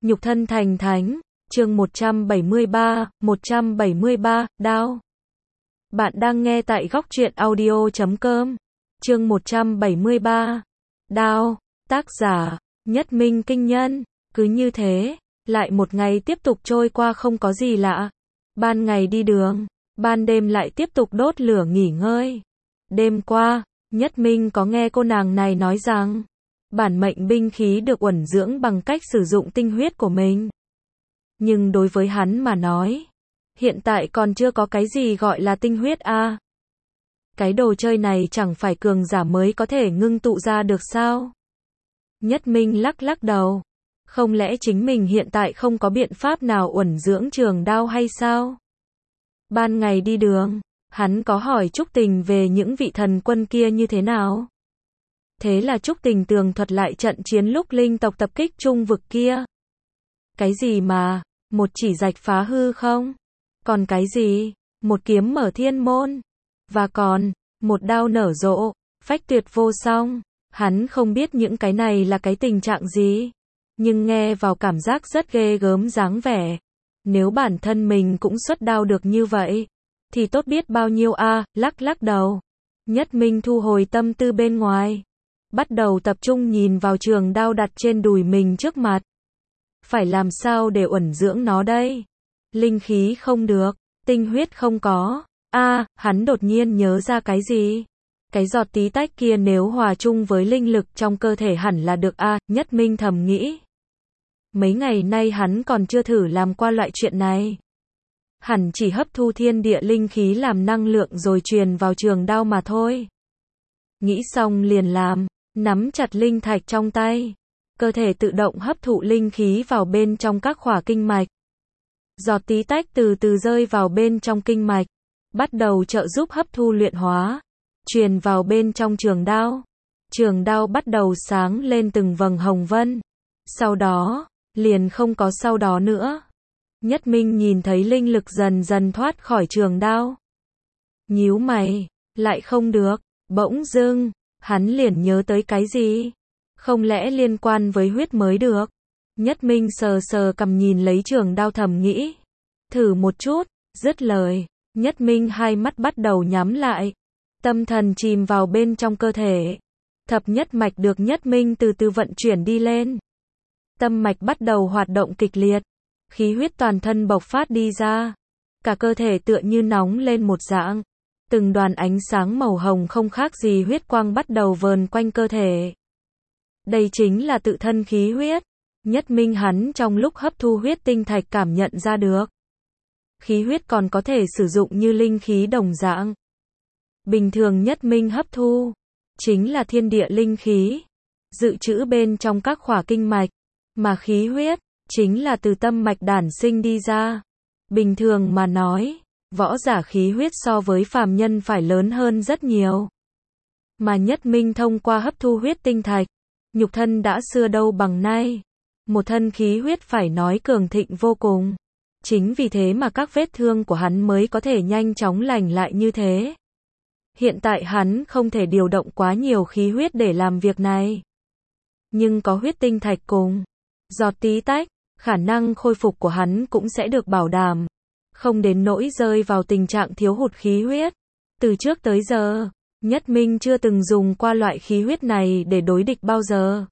nhục thân thành thánh, chương 173, đao. Bạn đang nghe tại góc truyện audio.com, chương 173, đao, tác giả, Nhất Minh Kinh Nhân. Cứ như thế, lại một ngày tiếp tục trôi qua không có gì lạ. Ban ngày đi đường, ban đêm lại tiếp tục đốt lửa nghỉ ngơi. Đêm qua, Nhất Minh có nghe cô nàng này nói rằng, bản mệnh binh khí được uẩn dưỡng bằng cách sử dụng tinh huyết của mình. Nhưng đối với hắn mà nói, hiện tại còn chưa có cái gì gọi là tinh huyết a. Cái đồ chơi này chẳng phải cường giả mới có thể ngưng tụ ra được sao? Nhất Minh lắc lắc đầu. Không lẽ chính mình hiện tại không có biện pháp nào uẩn dưỡng trường đao hay sao? Ban ngày đi đường, hắn có hỏi Trúc Tình về những vị thần quân kia như thế nào? Thế là Trúc Tình tường thuật lại trận chiến lúc linh tộc tập kích trung vực kia. Cái gì mà, một chỉ rạch phá hư không? Còn cái gì? Một kiếm mở thiên môn. Và còn, một đao nở rộ, phách tuyệt vô song. Hắn không biết những cái này là cái tình trạng gì. Nhưng nghe vào cảm giác rất ghê gớm dáng vẻ. Nếu bản thân mình cũng xuất đao được như vậy, thì tốt biết bao nhiêu a. Lắc lắc đầu. Nhất Minh thu hồi tâm tư bên ngoài. Bắt đầu tập trung nhìn vào trường đao đặt trên đùi mình trước mặt. Phải làm sao để uẩn dưỡng nó đây? Linh khí không được, tinh huyết không có. Hắn đột nhiên nhớ ra cái gì? Cái giọt tí tách kia nếu hòa chung với linh lực trong cơ thể hẳn là được Nhất Minh thầm nghĩ. Mấy ngày nay hắn còn chưa thử làm qua loại chuyện này. Hẳn chỉ hấp thu thiên địa linh khí làm năng lượng rồi truyền vào trường đao mà thôi. Nghĩ xong liền làm, nắm chặt linh thạch trong tay. Cơ thể tự động hấp thụ linh khí vào bên trong các khỏa kinh mạch. Giọt tí tách từ từ rơi vào bên trong kinh mạch, bắt đầu trợ giúp hấp thu luyện hóa, truyền vào bên trong trường đao. Trường đao bắt đầu sáng lên từng vầng hồng vân. Sau đó, liền không có sau đó nữa. Nhất Minh nhìn thấy linh lực dần dần thoát khỏi trường đao. Nhíu mày, lại không được, bỗng dưng, hắn liền nhớ tới cái gì? Không lẽ liên quan với huyết mới được? Nhất Minh sờ sờ cằm nhìn lấy trường đao thầm nghĩ. Thử một chút, dứt lời. Nhất Minh hai mắt bắt đầu nhắm lại. Tâm thần chìm vào bên trong cơ thể. Thập nhất mạch được Nhất Minh từ từ vận chuyển đi lên. Tâm mạch bắt đầu hoạt động kịch liệt. Khí huyết toàn thân bộc phát đi ra. Cả cơ thể tựa như nóng lên một dạng. Từng đoàn ánh sáng màu hồng không khác gì huyết quang bắt đầu vờn quanh cơ thể. Đây chính là tự thân khí huyết. Nhất Minh hắn trong lúc hấp thu huyết tinh thạch cảm nhận ra được. Khí huyết còn có thể sử dụng như linh khí đồng dạng. Bình thường Nhất Minh hấp thu, chính là thiên địa linh khí, dự trữ bên trong các khỏa kinh mạch, mà khí huyết, chính là từ tâm mạch đản sinh đi ra. Bình thường mà nói, võ giả khí huyết so với phàm nhân phải lớn hơn rất nhiều. Mà Nhất Minh thông qua hấp thu huyết tinh thạch, nhục thân đã xưa đâu bằng nay. Một thân khí huyết phải nói cường thịnh vô cùng. Chính vì thế mà các vết thương của hắn mới có thể nhanh chóng lành lại như thế. Hiện tại hắn không thể điều động quá nhiều khí huyết để làm việc này. Nhưng có huyết tinh thạch cùng giọt tí tách, khả năng khôi phục của hắn cũng sẽ được bảo đảm. Không đến nỗi rơi vào tình trạng thiếu hụt khí huyết. Từ trước tới giờ, Nhất Minh chưa từng dùng qua loại khí huyết này để đối địch bao giờ.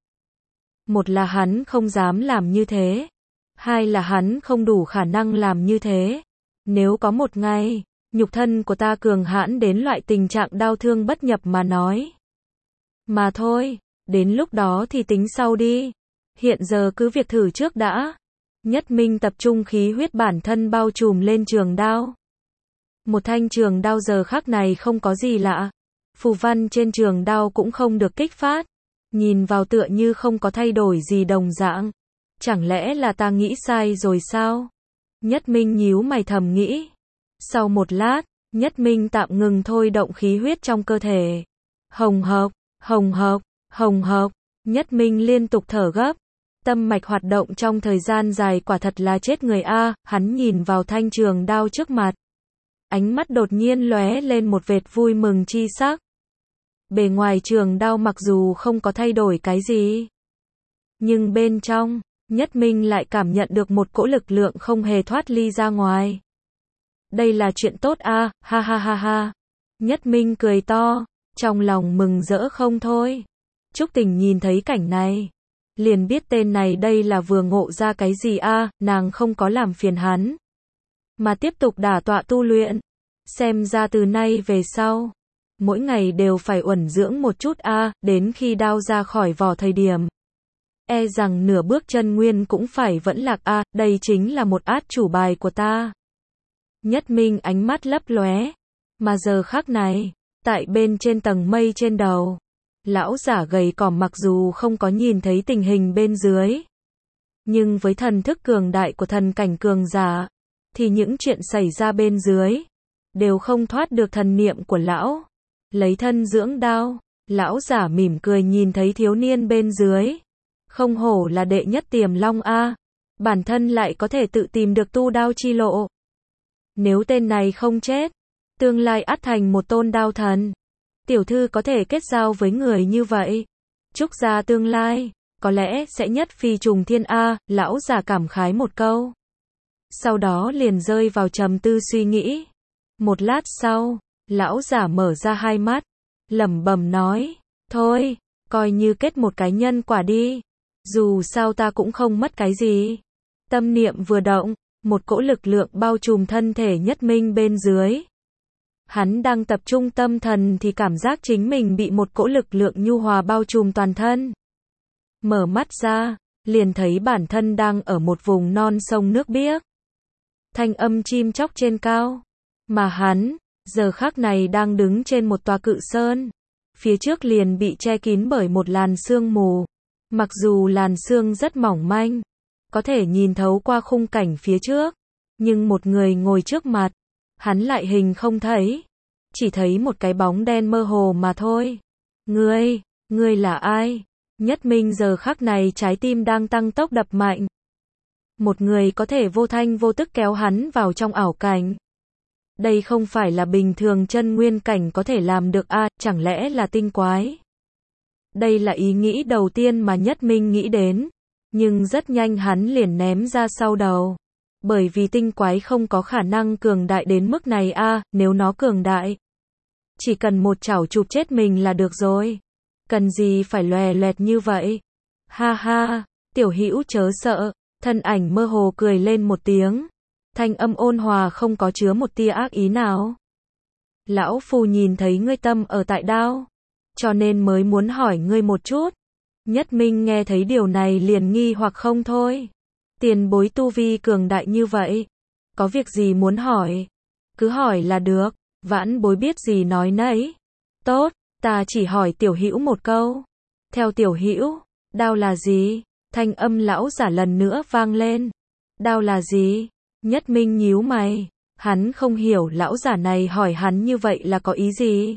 Một là hắn không dám làm như thế. Hai là hắn không đủ khả năng làm như thế. Nếu có một ngày, nhục thân của ta cường hãn đến loại tình trạng đau thương bất nhập mà nói. Mà thôi, đến lúc đó thì tính sau đi. Hiện giờ cứ việc thử trước đã. Nhất Minh tập trung khí huyết bản thân bao trùm lên trường đao. Một thanh trường đao giờ khắc này không có gì lạ. Phù văn trên trường đao cũng không được kích phát. Nhìn vào tựa như không có thay đổi gì đồng dạng. Chẳng lẽ là ta nghĩ sai rồi sao? Nhất Minh nhíu mày thầm nghĩ. Sau một lát, Nhất Minh tạm ngừng thôi động khí huyết trong cơ thể. Hồng hộc, hồng hộc, hồng hộc. Nhất Minh liên tục thở gấp. Tâm mạch hoạt động trong thời gian dài quả thật là chết người Hắn nhìn vào thanh trường đao trước mặt. Ánh mắt đột nhiên lóe lên một vệt vui mừng chi sắc. Bề ngoài trường đao mặc dù không có thay đổi cái gì, nhưng bên trong, Nhất Minh lại cảm nhận được một cỗ lực lượng không hề thoát ly ra ngoài. Đây là chuyện tốt à, ha ha ha ha. Nhất Minh cười to, trong lòng mừng rỡ không thôi. Trúc Tình nhìn thấy cảnh này, liền biết tên này đây là vừa ngộ ra cái gì à, nàng không có làm phiền hắn, mà tiếp tục đả tọa tu luyện. Xem ra từ nay về sau, mỗi ngày đều phải uẩn dưỡng một chút à, đến khi đao ra khỏi vỏ thời điểm, e rằng nửa bước chân nguyên cũng phải vẫn lạc à, đây chính là một át chủ bài của ta. Nhất Minh ánh mắt lấp lóe, mà giờ khắc này, tại bên trên tầng mây trên đầu, lão giả gầy còm mặc dù không có nhìn thấy tình hình bên dưới, nhưng với thần thức cường đại của thần cảnh cường giả, thì những chuyện xảy ra bên dưới đều không thoát được thần niệm của lão. Lấy thân dưỡng đao, lão giả mỉm cười nhìn thấy thiếu niên bên dưới. Không hổ là đệ nhất Tiềm Long a, bản thân lại có thể tự tìm được tu đao chi lộ. Nếu tên này không chết, tương lai ắt thành một tôn đao thần. Tiểu thư có thể kết giao với người như vậy, Trúc gia tương lai có lẽ sẽ nhất phi trùng thiên a, lão giả cảm khái một câu. Sau đó liền rơi vào trầm tư suy nghĩ. Một lát sau, lão giả mở ra hai mắt, lẩm bẩm nói, thôi, coi như kết một cái nhân quả đi. Dù sao ta cũng không mất cái gì. Tâm niệm vừa động, một cỗ lực lượng bao trùm thân thể Nhất Minh bên dưới. Hắn đang tập trung tâm thần thì cảm giác chính mình bị một cỗ lực lượng nhu hòa bao trùm toàn thân. Mở mắt ra, liền thấy bản thân đang ở một vùng non sông nước biếc. Thanh âm chim chóc trên cao. Mà hắn, giờ khắc này đang đứng trên một tòa cự sơn. Phía trước liền bị che kín bởi một làn sương mù. Mặc dù làn sương rất mỏng manh, có thể nhìn thấu qua khung cảnh phía trước, nhưng một người ngồi trước mặt, hắn lại hình không thấy, chỉ thấy một cái bóng đen mơ hồ mà thôi. Ngươi là ai? Nhất Minh giờ khắc này trái tim đang tăng tốc đập mạnh. Một người có thể vô thanh vô tức kéo hắn vào trong ảo cảnh. Đây không phải là bình thường chân nguyên cảnh có thể làm được à, chẳng lẽ là tinh quái? Đây là ý nghĩ đầu tiên mà Nhất Minh nghĩ đến, nhưng rất nhanh hắn liền ném ra sau đầu. Bởi vì tinh quái không có khả năng cường đại đến mức này a, nếu nó cường đại, chỉ cần một chảo chụp chết mình là được rồi. Cần gì phải lòe loẹt như vậy? Ha ha, tiểu hữu chớ sợ, thân ảnh mơ hồ cười lên một tiếng. Thanh âm ôn hòa không có chứa một tia ác ý nào. Lão phu nhìn thấy ngươi tâm ở tại đao, cho nên mới muốn hỏi ngươi một chút. Nhất Minh nghe thấy điều này liền nghi hoặc không thôi. Tiền bối tu vi cường đại như vậy, có việc gì muốn hỏi? Cứ hỏi là được, vãn bối biết gì nói nấy. Tốt, ta chỉ hỏi tiểu hữu một câu. Theo tiểu hữu, đao là gì? Thanh âm lão giả lần nữa vang lên. Đao là gì? Nhất Minh nhíu mày, hắn không hiểu lão giả này hỏi hắn như vậy là có ý gì?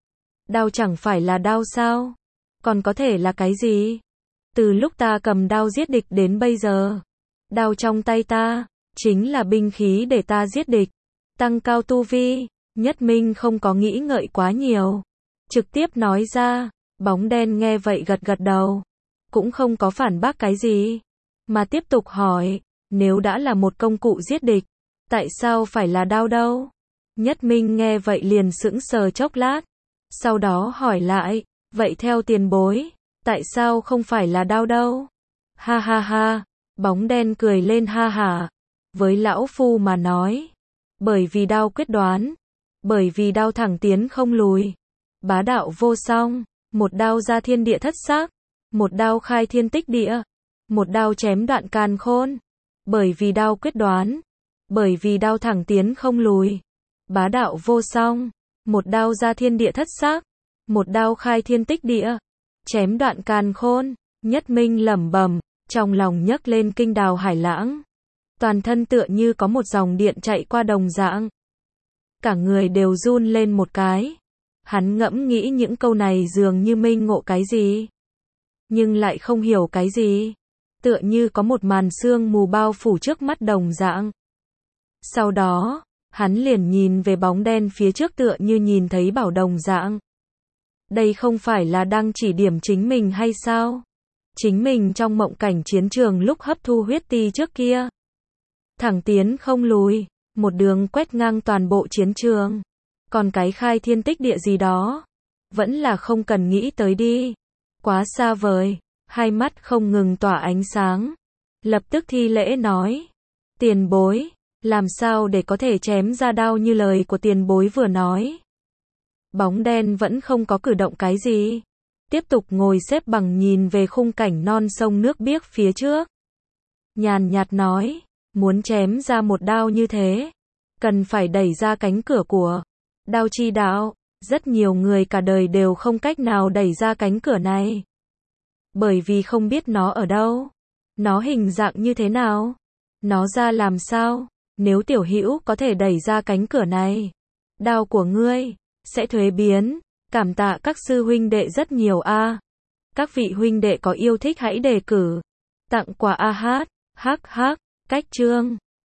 Đao chẳng phải là đao sao? Còn có thể là cái gì? Từ lúc ta cầm đao giết địch đến bây giờ, đao trong tay ta chính là binh khí để ta giết địch, tăng cao tu vi. Nhất Minh không có nghĩ ngợi quá nhiều, trực tiếp nói ra. Bóng đen nghe vậy gật gật đầu, cũng không có phản bác cái gì, mà tiếp tục hỏi, nếu đã là một công cụ giết địch, tại sao phải là đao đâu? Nhất Minh nghe vậy liền sững sờ chốc lát, sau đó hỏi lại, vậy theo tiền bối, tại sao không phải là đao đâu? Ha ha ha, bóng đen cười lên ha hả, với lão phu mà nói, bởi vì đao quyết đoán, bởi vì đao thẳng tiến không lùi, bá đạo vô song, một đao ra thiên địa thất xác, một đao khai thiên tích địa, một đao chém đoạn càn khôn, bởi vì đao quyết đoán, bởi vì đao thẳng tiến không lùi, bá đạo vô song, một đao ra thiên địa thất xác, một đao khai thiên tích địa, chém đoạn càn khôn. Nhất Minh lẩm bẩm, trong lòng nhấc lên kinh đào hải lãng, toàn thân tựa như có một dòng điện chạy qua đồng dạng, cả người đều run lên một cái. Hắn ngẫm nghĩ những câu này dường như minh ngộ cái gì, nhưng lại không hiểu cái gì, tựa như có một màn sương mù bao phủ trước mắt đồng dạng. Sau đó, hắn liền nhìn về bóng đen phía trước tựa như nhìn thấy bảo đồng dạng. Đây không phải là đang chỉ điểm chính mình hay sao? chính mình trong mộng cảnh chiến trường lúc hấp thu huyết ti trước kia. Thẳng tiến không lùi, một đường quét ngang toàn bộ chiến trường. Còn cái khai thiên tích địa gì đó, vẫn là không cần nghĩ tới đi. Quá xa vời, hai mắt không ngừng tỏa ánh sáng. Lập tức thi lễ nói, tiền bối, làm sao để có thể chém ra đao như lời của tiền bối vừa nói. Bóng đen vẫn không có cử động cái gì. Tiếp tục ngồi xếp bằng nhìn về khung cảnh non sông nước biếc phía trước. Nhàn nhạt nói, muốn chém ra một đao như thế, cần phải đẩy ra cánh cửa của đao chi đạo. Rất nhiều người cả đời đều không cách nào đẩy ra cánh cửa này. Bởi vì không biết nó ở đâu, nó hình dạng như thế nào, nó ra làm sao. Nếu tiểu hữu có thể đẩy ra cánh cửa này, đao của ngươi sẽ thuế biến. Cảm tạ các sư huynh đệ rất nhiều a. Các vị huynh đệ có yêu thích hãy đề cử tặng quà a hát. Hắc hắc, cách chương